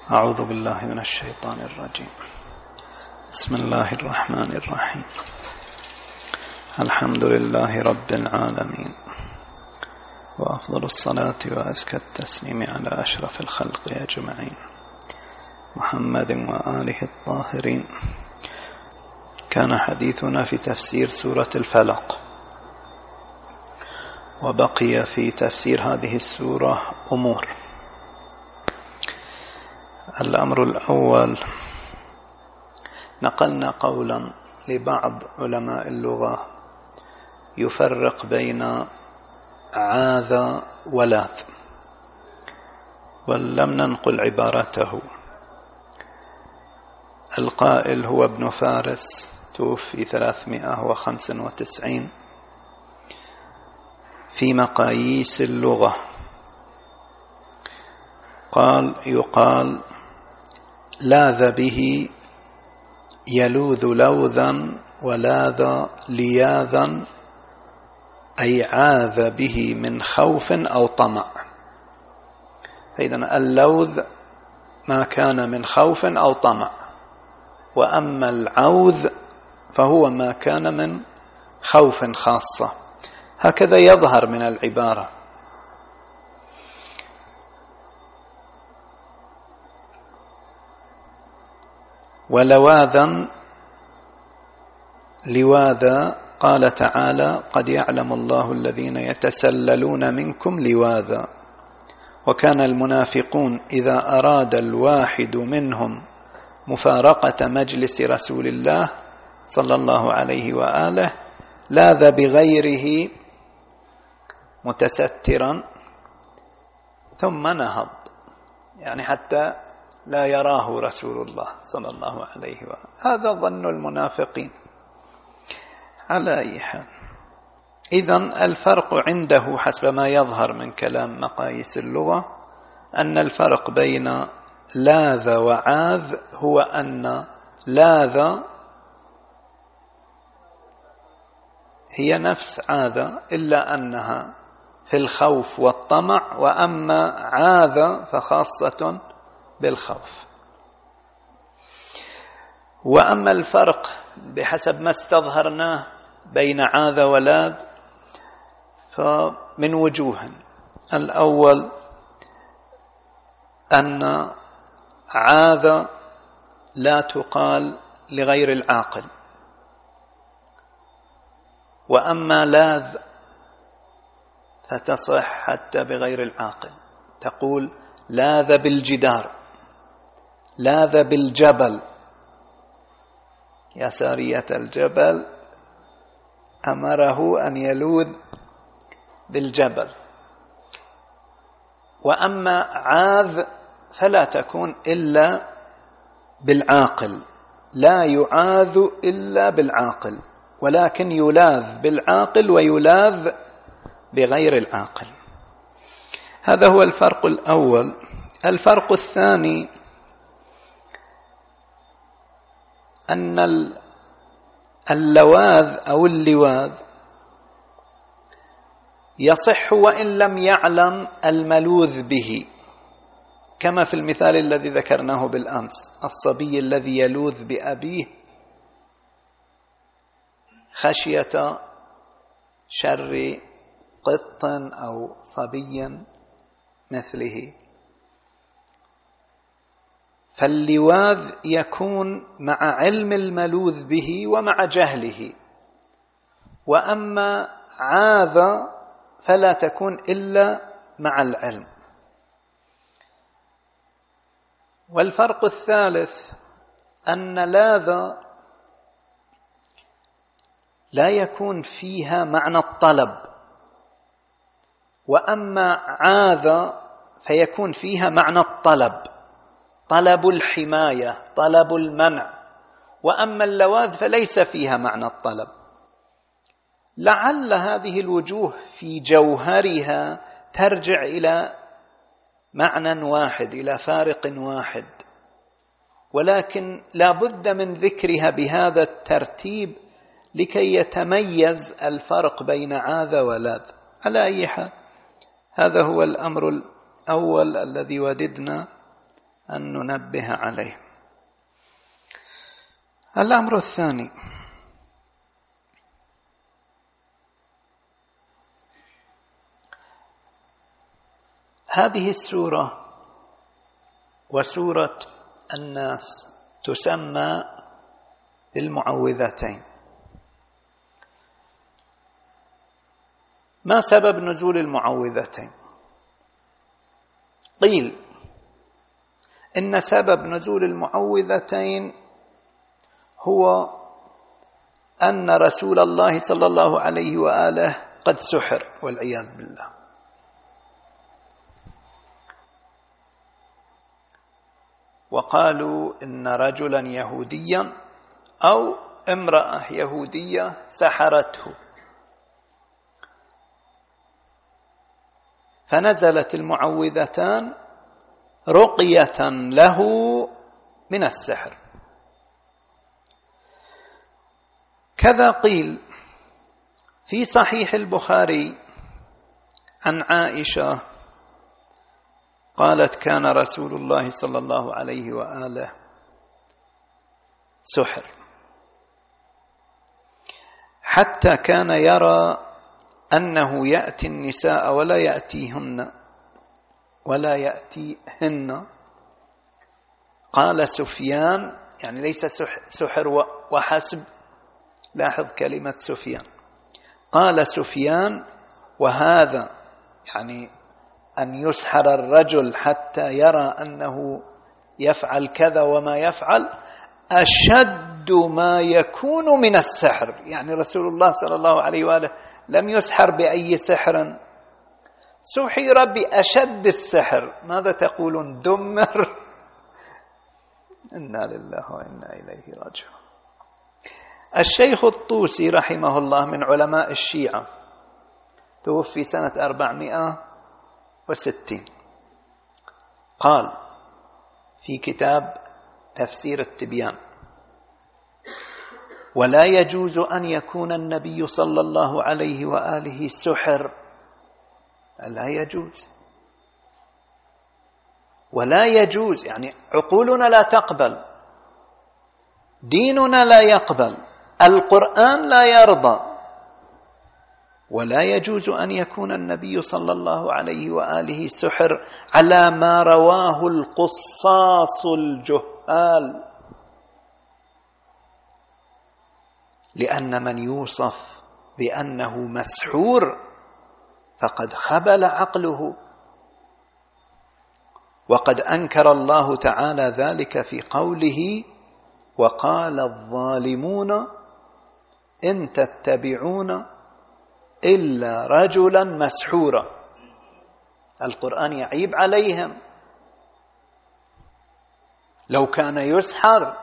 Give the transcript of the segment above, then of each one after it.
أعوذ بالله من الشيطان الرجيم. بسم الله الرحمن الرحيم. الحمد لله رب العالمين، وأفضل الصلاة وأزكى التسليم على أشرف الخلق أجمعين، محمد وآله الطاهرين. كان حديثنا في تفسير سورة الفلق، وبقي في تفسير هذه السورة أمور. الأمر الأول، نقلنا قولا لبعض علماء اللغة يفرق بين عاذ ولاذ، ولم ننقل عبارته. القائل هو ابن فارس، توفي 395 في مقاييس اللغة. قال: يقال لاذ به يلوذ لوذا ولاذ لياذا، أي عاذ به من خوف أو طمع. فإذن اللوذ ما كان من خوف أو طمع، وأما العوذ فهو ما كان من خوف خاصة. هكذا يظهر من العبارة. ولواذا لواذا، قال تعالى: قد يعلم الله الذين يتسللون منكم لواذا. وكان المنافقون إذا أراد الواحد منهم مفارقة مجلس رسول الله صلى الله عليه وآله لاذ بغيره متسترا ثم نهض، يعني حتى لا يراه رسول الله صلى الله عليه وآله. هذا ظن المنافقين. على أي حال، إذن الفرق عنده حسب ما يظهر من كلام مقاييس اللغة أن الفرق بين لاذ وعاذ هو أن لاذ هي نفس عاذ، إلا أنها في الخوف والطمع، وأما عاذ فخاصة بالخوف. وأما الفرق بحسب ما استظهرناه بين عاذ ولاذ فمن وجوه. الأول أن عاذ لا تقال لغير العاقل، وأما لاذ فتصح حتى بغير العاقل. تقول لاذ بالجدار، لاذ بالجبل، يا سارية الجبل أمره أن يلوذ بالجبل. وأما عاذ فلا تكون إلا بالعاقل، لا يعاذ إلا بالعاقل، ولكن يلاذ بالعاقل ويلاذ بغير العاقل. هذا هو الفرق الأول. الفرق الثاني أن اللواذ أو اللواذ يصح وإن لم يعلم الملوذ به، كما في المثال الذي ذكرناه بالأمس: الصبي الذي يلوذ بأبيه خشية شر قط أو صبي مثله. فاللواذ يكون مع علم الملوذ به ومع جهله، وأما عاذ فلا تكون إلا مع العلم. والفرق الثالث أن لاذ لا يكون فيها معنى الطلب، وأما عاذ فيكون فيها معنى الطلب، طلب الحماية، طلب المنع. وأما اللواذ فليس فيها معنى الطلب. لعل هذه الوجوه في جوهرها ترجع إلى معنى واحد، إلى فارق واحد، ولكن لا بد من ذكرها بهذا الترتيب لكي يتميز الفرق بين عاذ ولاذ. على أي حال، هذا هو الأمر الأول الذي وددنا أن ننبه عليه. الأمر الثاني: هذه السورة وسورة الناس تسمى بالمعوذتين. ما سبب نزول المعوذتين؟ قيل إن سبب نزول المعوذتين هو أن رسول الله صلى الله عليه وآله قد سحر والعياذ بالله، وقالوا إن رجلا يهوديا أو امرأة يهودية سحرته، فنزلت المعوذتان رقية له من السحر. كذا قيل في صحيح البخاري عن عائشة قالت: كان رسول الله صلى الله عليه وآله سحر، حتى كان يرى أنه يأتي النساء ولا يأتيهن. قال سفيان، يعني ليس سحر وحسب، لاحظ كلمة سفيان، قال سفيان: وهذا يعني أن يسحر الرجل حتى يرى أنه يفعل كذا وما يفعل أشد ما يكون من السحر. يعني رسول الله صلى الله عليه وآله لم يسحر بأي سحر، سحر بأشد السحر. ماذا تقولون؟ دمر. إنا لله وإنا إليه راجعون. الشيخ الطوسي رحمه الله من علماء الشيعة، توفي سنة 460، قال في كتاب تفسير التبيان: ولا يجوز أن يكون النبي صلى الله عليه وآله سحر، لا يجوز، ولا يجوز، يعني عقولنا لا تقبل، ديننا لا يقبل، القرآن لا يرضى، ولا يجوز أن يكون النبي صلى الله عليه وآله سحر على ما رواه القصاص الجهال، لأن من يوصف بأنه مسحور فقد خبل عقله، وقد أنكر الله تعالى ذلك في قوله: وقال الظالمون إن تتبعون إلا رجلا مسحورا. القرآن يعيب عليهم، لو كان يسحر.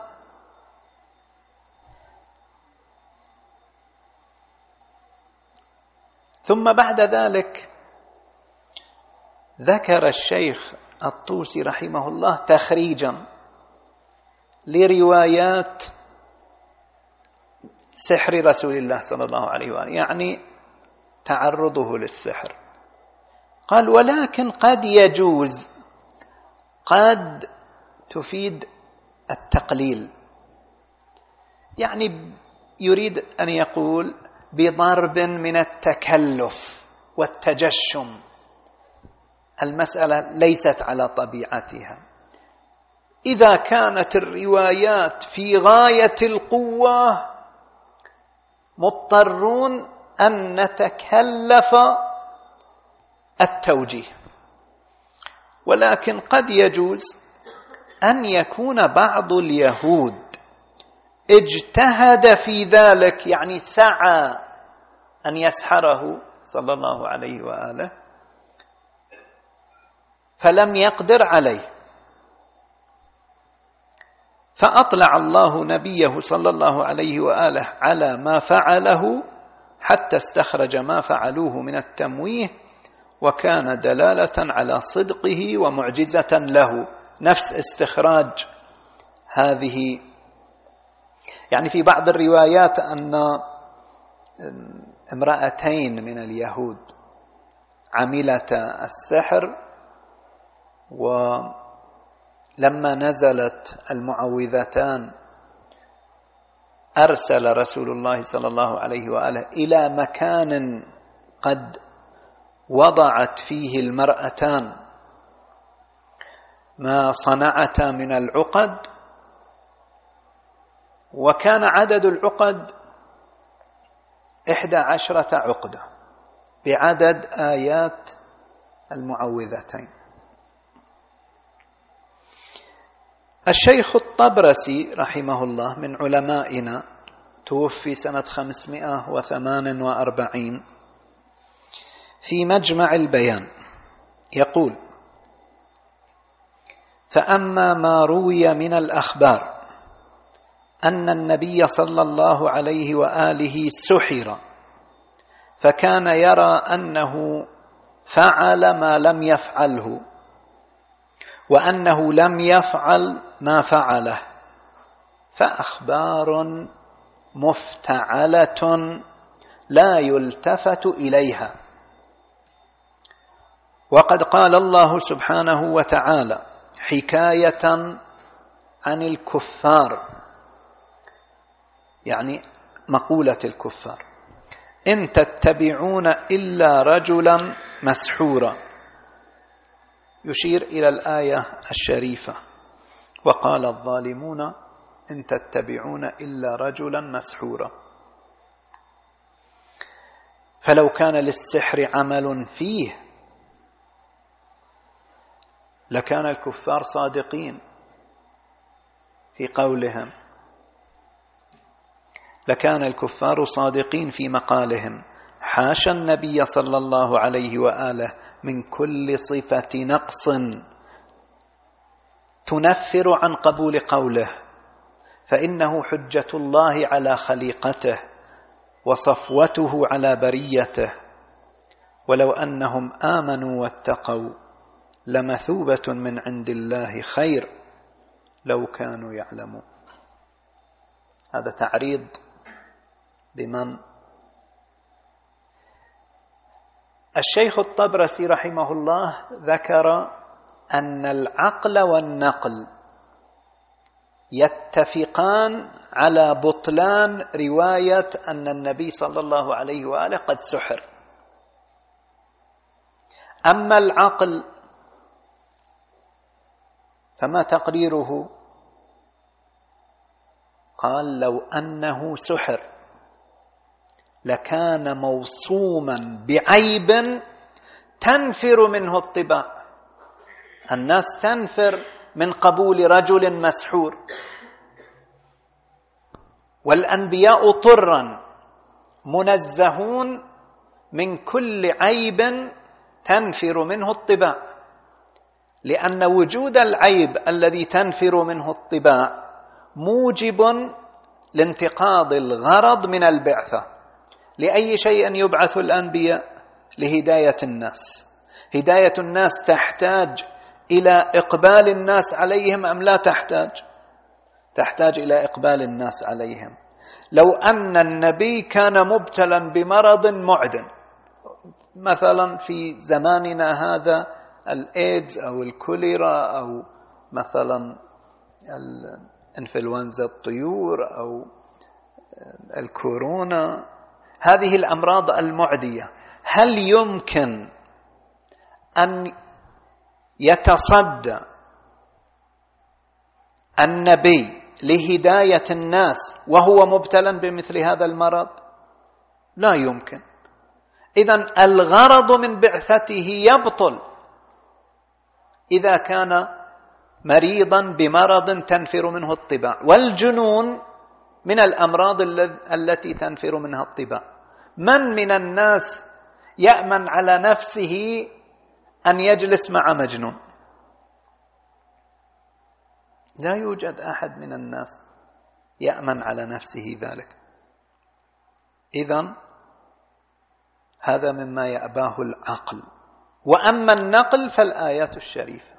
ثم بعد ذلك ذكر الشيخ الطوسي رحمه الله تخريجا لروايات سحر رسول الله صلى الله عليه وآله، يعني تعرضه للسحر. قال: ولكن قد يجوز، قد تفيد التقليل، يعني يريد أن يقول بضرب من التكلف والتجشم، المسألة ليست على طبيعتها. إذا كانت الروايات في غاية القوة مضطرون أن نتكلف التوجيه، ولكن قد يجوز أن يكون بعض اليهود اجتهد في ذلك، يعني سعى أن يسحره صلى الله عليه وآله فلم يقدر عليه، فأطلع الله نبيه صلى الله عليه وآله على ما فعله حتى استخرج ما فعلوه من التمويه، وكان دلالة على صدقه ومعجزة له. نفس استخراج هذه، يعني في بعض الروايات أن امرأتين من اليهود عملتا السحر لما نزلت المعوذتان أرسل رسول الله صلى الله عليه وآله إلى مكان قد وضعت فيه المرأتان ما صنعتا من العقد، وكان عدد العقد 11 عقدة بعدد آيات المعوذتين. الشيخ الطبرسي رحمه الله من علمائنا، توفي سنة 548، في مجمع البيان يقول: فأما ما روي من الأخبار أن النبي صلى الله عليه وآله سحر، فكان يرى أنه فعل ما لم يفعله، وأنه لم يفعل ما فعله، فأخبار مفتعلة لا يلتفت إليها. وقد قال الله سبحانه وتعالى حكاية عن الكفار، يعني مقولة الكفار: إن تتبعون إلا رجلا مسحورا، يشير إلى الآية الشريفة: وقال الظالمون إن تتبعون إلا رجلا مسحورا. فلو كان للسحر عمل فيه لكان الكفار صادقين في قولهم، لكان الكفار صادقين في مقالهم: حاشا النبي صلى الله عليه وآله من كل صفة نقص تنفر عن قبول قوله، فإنه حجة الله على خليقته وصفوته على بريته، ولو أنهم آمنوا واتقوا لمثوبة من عند الله خير لو كانوا يعلمون. هذا تعريض بمن؟ الشيخ الطبرسي رحمه الله ذكر أن العقل والنقل يتفقان على بطلان رواية أن النبي صلى الله عليه وآله قد سحر. أما العقل فما تقريره؟ قال: لو أنه سحر لكان موصوما بعيب تنفر منه الطباع. الناس تنفر من قبول رجل مسحور، والأنبياء طرا منزهون من كل عيب تنفر منه الطباع، لأن وجود العيب الذي تنفر منه الطباع موجب لانتقاض الغرض من البعثة. لأي شيء يبعث الأنبياء؟ لهداية الناس. هداية الناس تحتاج إلى إقبال الناس عليهم أم لا تحتاج؟ تحتاج إلى إقبال الناس عليهم. لو أن النبي كان مبتلا بمرض معدن، مثلا في زماننا هذا الإيدز أو الكوليرا أو مثلا الإنفلونزا الطيور أو الكورونا، هذه الأمراض المعدية، هل يمكن أن يتصدى النبي لهداية الناس وهو مبتلا بمثل هذا المرض؟ لا يمكن. إذن الغرض من بعثته يبطل إذا كان مريضا بمرض تنفر منه الطباع، والجنون من الأمراض التي تنفر منها الطباع. من الناس يأمن على نفسه أن يجلس مع مجنون؟ لا يوجد أحد من الناس يأمن على نفسه ذلك. إذن هذا مما يأباه العقل. وأما النقل فالآيات الشريفة.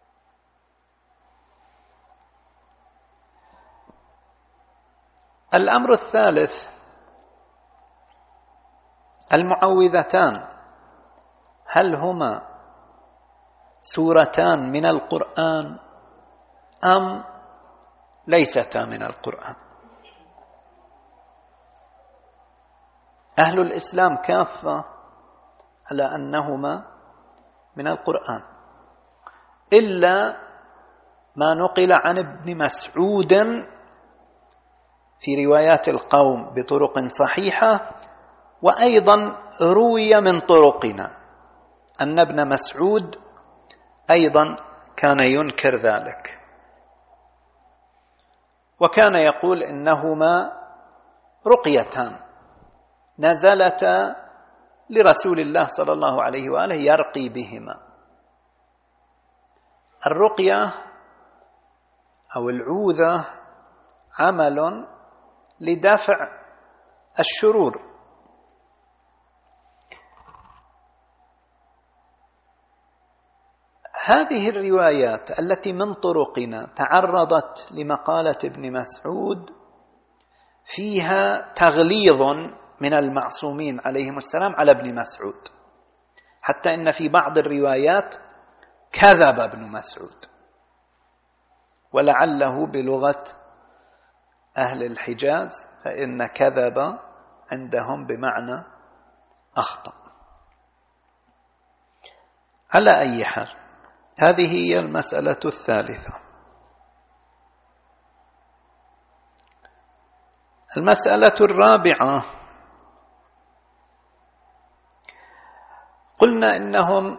الأمر الثالث: المعوذتان هل هما سورتان من القرآن أم ليستا من القرآن؟ أهل الإسلام كافة على أنهما من القرآن، إلا ما نقل عن ابن مسعود في روايات القوم بطرق صحيحة، وأيضا روي من طرقنا أن ابن مسعود أيضا كان ينكر ذلك، وكان يقول إنهما رقيتان نزلتا لرسول الله صلى الله عليه وآله يرقي بهما. الرقية أو العوذة عمل لدفع الشرور. هذه الروايات التي من طرقنا تعرضت لمقالة ابن مسعود فيها تغليظ من المعصومين عليهم السلام على ابن مسعود، حتى إن في بعض الروايات كذب ابن مسعود، ولعله بلغة أهل الحجاز فإن كذب عندهم بمعنى أخطأ. على أي حال، هذه هي المسألة الثالثة. المسألة الرابعة، قلنا إنهم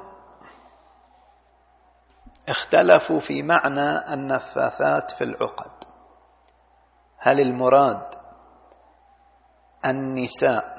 اختلفوا في معنى النفاثات في العقد. هل المراد النساء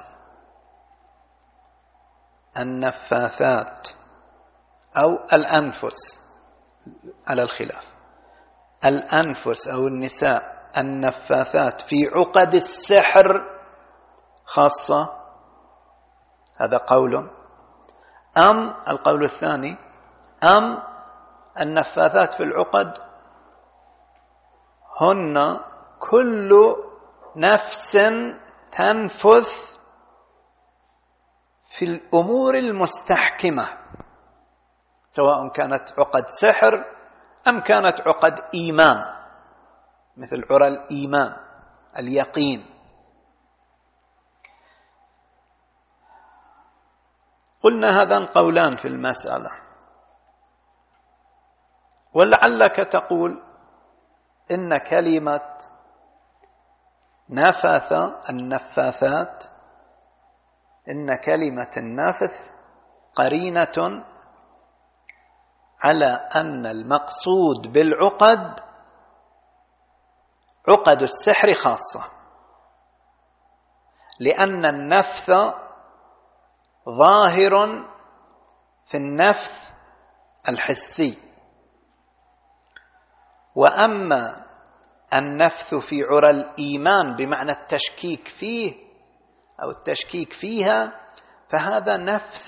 النفاثات أو الأنفس؟ على الخلاف، الأنفس أو النساء النفاثات في عقد السحر خاصة، هذا قول، أم القول الثاني، أم النفاثات في العقد هن كل نفس تنفث في الأمور المستحكمة، سواء كانت عقد سحر أم كانت عقد إيمان، مثل عرى الإيمان اليقين. قلنا هذان قولان في المسألة، ولعلك تقول إن كلمة نفث النفاثات، إن كلمة النفث قرينة على أن المقصود بالعقد عقد السحر خاصة، لأن النفث ظاهر في النفث الحسي، وأما النفث في عرى الإيمان بمعنى التشكيك فيه أو التشكيك فيها، فهذا نفث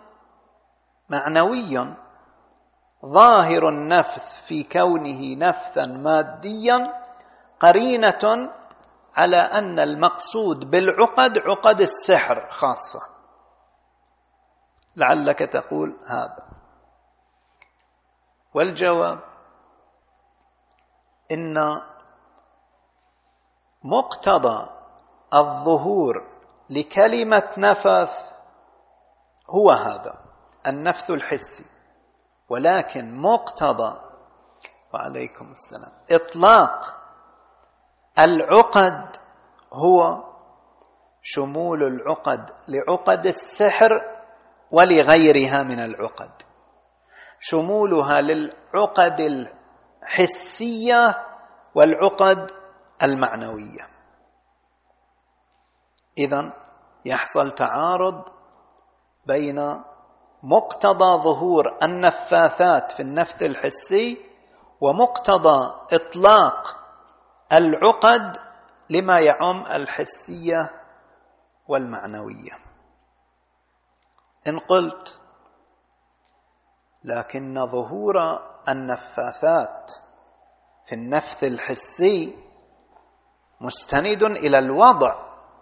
معنوي ظاهر النفث في كونه نفثا ماديا، قرينة على أن المقصود بالعقد عقد السحر خاصة. لعلك تقول هذا، والجواب إن مقتضى الظهور لكلمة نفث هو هذا النفث الحسي، ولكن مقتضى وعليكم السلام إطلاق العقد هو شمول العقد لعقد السحر ولغيرها من العقد، شمولها للعقد الحسية والعقد المعنوية. إذن يحصل تعارض بين مقتضى ظهور النفاثات في النفث الحسي ومقتضى إطلاق العقد لما يعم الحسية والمعنوية. إن قلت لكن ظهور النفاثات في النفث الحسي مستند إلى الوضع،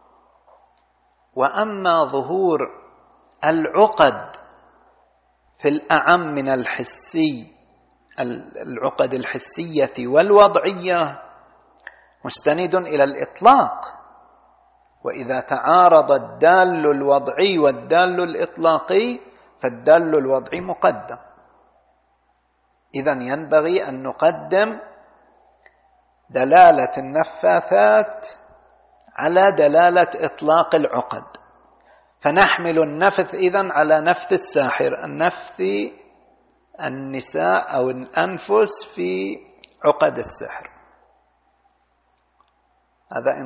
وأما ظهور العقد في الأعم من الحسي العقد الحسية والوضعية مستند إلى الإطلاق، وإذا تعارض الدال الوضعي والدال الإطلاقي فالدال الوضعي مقدم. إذن ينبغي أن نقدم دلالة النفاثات على دلالة إطلاق العقد، فنحمل النفث إذن على نفث الساحر، النفث النساء أو الأنفس في عقد السحر. هذا إن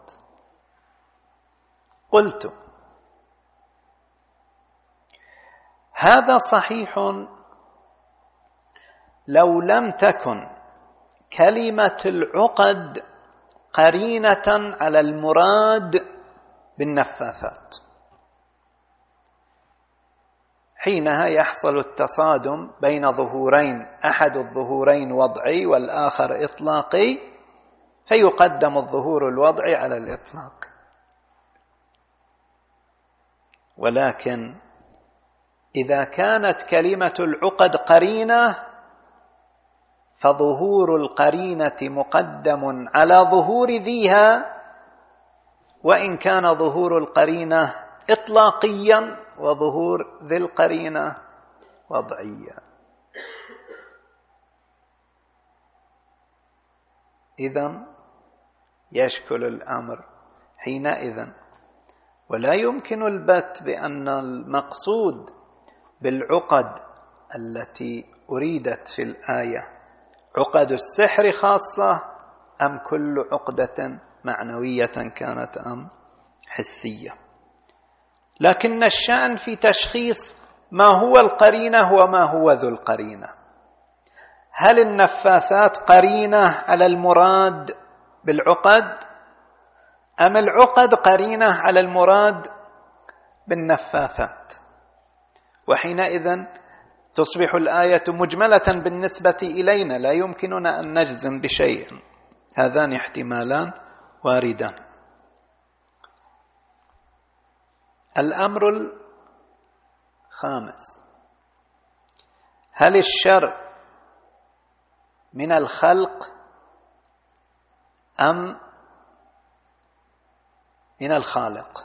قلت هذا صحيح لو لم تكن كلمة العقد قرينة على المراد بالنفاثات، حينها يحصل التصادم بين ظهورين، أحد الظهورين وضعي والآخر إطلاقي، فيقدم الظهور الوضعي على الإطلاق. ولكن إذا كانت كلمة العقد قرينة فظهور القرينة مقدم على ظهور ذيها، وإن كان ظهور القرينة إطلاقيا وظهور ذي القرينة وضعيا. إذن يشكل الأمر حينئذ، ولا يمكن البت بأن المقصود بالعقد التي أريدت في الآية عقد السحر خاصة أم كل عقدة معنوية كانت أم حسية. لكن الشأن في تشخيص ما هو القرينة وما هو ذو القرينة. هل النفاثات قرينة على المراد بالعقد أم العقد قرينة على المراد بالنفاثات؟ وحينئذ تصبح الآية مجملة بالنسبة إلينا، لا يمكننا أن نجزم بشيء. هذان احتمالان واردان. الأمر الخامس: هل الشر من الخلق أم من الخالق؟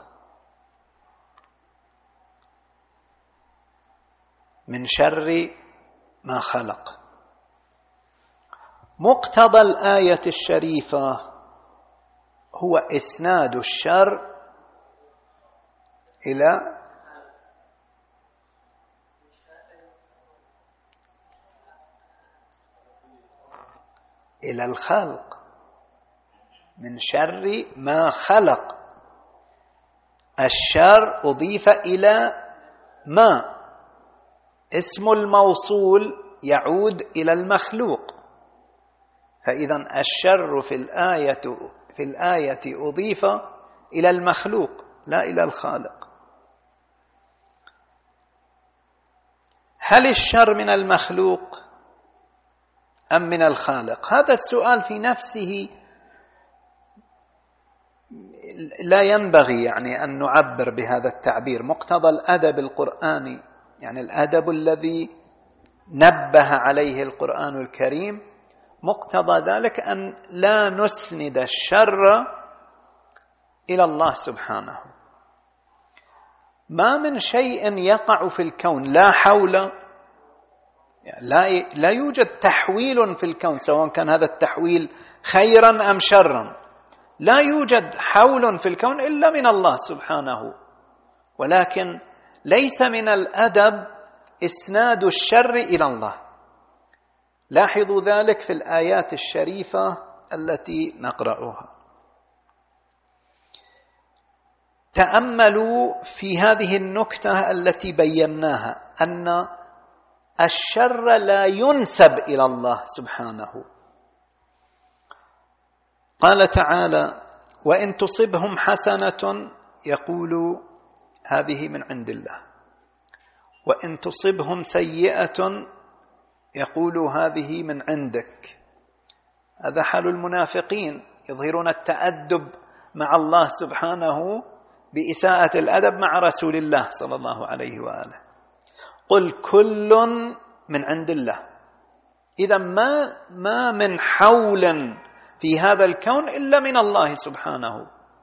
من شر ما خلق. مقتضى الآية الشريفة هو إسناد الشر إلى الخلق، من شر ما خلق. الشر أضيف إلى ما، اسم الموصول يعود إلى المخلوق، فإذا الشر في الآية أضيف إلى المخلوق لا إلى الخالق. هل الشر من المخلوق أم من الخالق؟ هذا السؤال في نفسه لا ينبغي يعني أن نعبر بهذا التعبير. مقتضى الأدب القرآني، يعني الأدب الذي نبه عليه القرآن الكريم، مقتضى ذلك أن لا نسند الشر إلى الله سبحانه. ما من شيء يقع في الكون لا حول، لا يوجد تحويل في الكون، سواء كان هذا التحويل خيرا أم شرا، لا يوجد حول في الكون إلا من الله سبحانه. ولكن ليس من الأدب إسناد الشر إلى الله. لاحظوا ذلك في الآيات الشريفة التي نقرأها. تأملوا في هذه النكتة التي بيناها، أن الشر لا ينسب إلى الله سبحانه. قال تعالى: وإن تصبهم حسنة يقولوا هذه من عند الله، وإن تصبهم سيئة يقولوا هذه من عندك. هذا حال المنافقين، يظهرون التأدب مع الله سبحانه بإساءة الأدب مع رسول الله صلى الله عليه وآله. قل كل من عند الله، إذا ما من حول في هذا الكون إلا من الله سبحانه.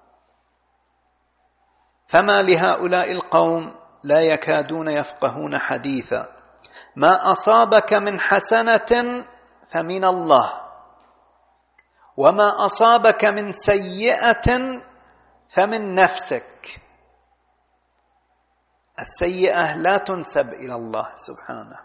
فما لهؤلاء القوم لا يكادون يفقهون حديثا ما أصابك من حسنة فمن الله وما أصابك من سيئة فمن نفسك. السيئة لا تنسب إلى الله سبحانه،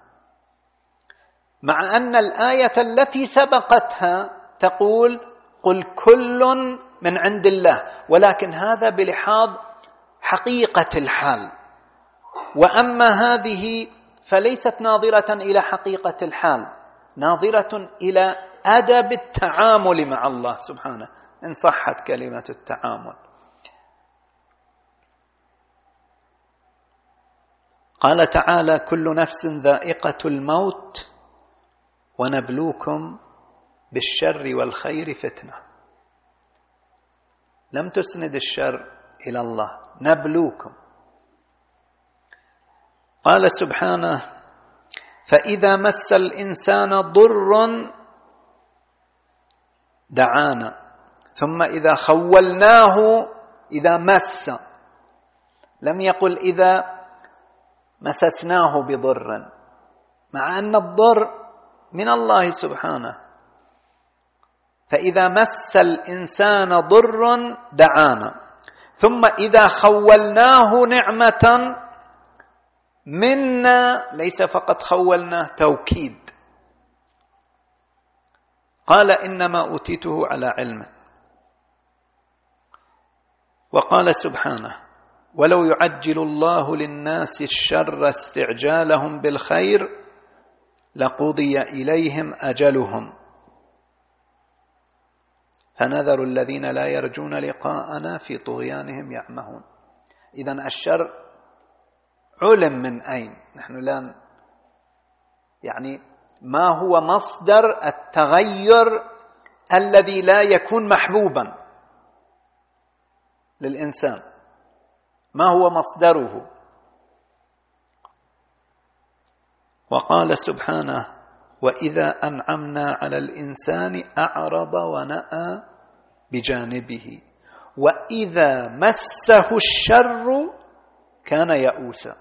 مع أن الآية التي سبقتها تقول قل كل من عند الله، ولكن هذا بلحاظ حقيقة الحال، وأما هذه فليست ناظرة إلى حقيقة الحال، ناظرة إلى أدب التعامل مع الله سبحانه، إن صحت كلمة التعامل. قال تعالى كل نفس ذائقة الموت ونبلوكم بالشر والخير فتنة. لم تسند الشر إلى الله، نبلوكم. قال سبحانه فإذا مس الإنسان ضر دعانا، ثم إذا خولناه، إذا مس، لم يقل إذا مسسناه بضر، مع أن الضر من الله سبحانه. فإذا مس الإنسان ضر دعانا، ثم إذا خولناه نعمة منا، ليس فقط خولناه، توكيد. قال إنما أوتيته على علم. وقال سبحانه ولو يعجل الله للناس الشر استعجالهم بالخير لقضي إليهم أجلهم فنذر الذين لا يرجون لقاءنا في طغيانهم يعمهون. إذن الشر علم من أين؟ نحن لا يعني ما هو مصدر التغير الذي لا يكون محبوبا للإنسان؟ ما هو مصدره؟ وقال سبحانه وإذا أنعمنا على الإنسان أعرض ونأى بجانبه وإذا مسه الشر كان يئوسا.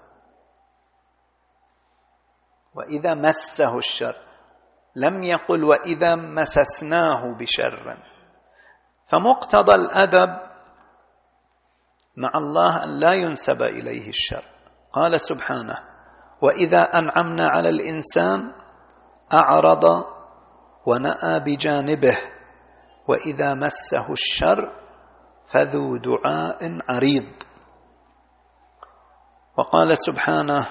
وإذا مسه الشر، لم يقل وإذا مسسناه بشر. فمقتضى الأدب مع الله أن لا ينسب إليه الشر. قال سبحانه وإذا أنعمنا على الإنسان أعرض ونأى بجانبه وإذا مسه الشر فذو دعاء عريض. وقال سبحانه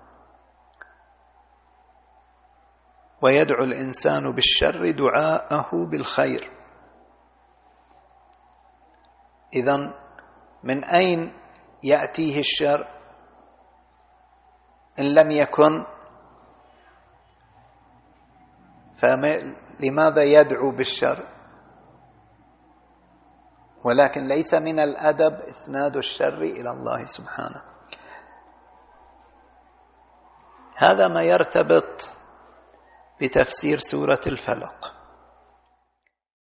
ويدعو الإنسان بالشر دعاءه بالخير. إذن من أين يأتيه الشر إن لم يكن؟ فلماذا يدعو بالشر؟ ولكن ليس من الأدب إسناد الشر إلى الله سبحانه. هذا ما يرتبط بتفسير سورة الفلق.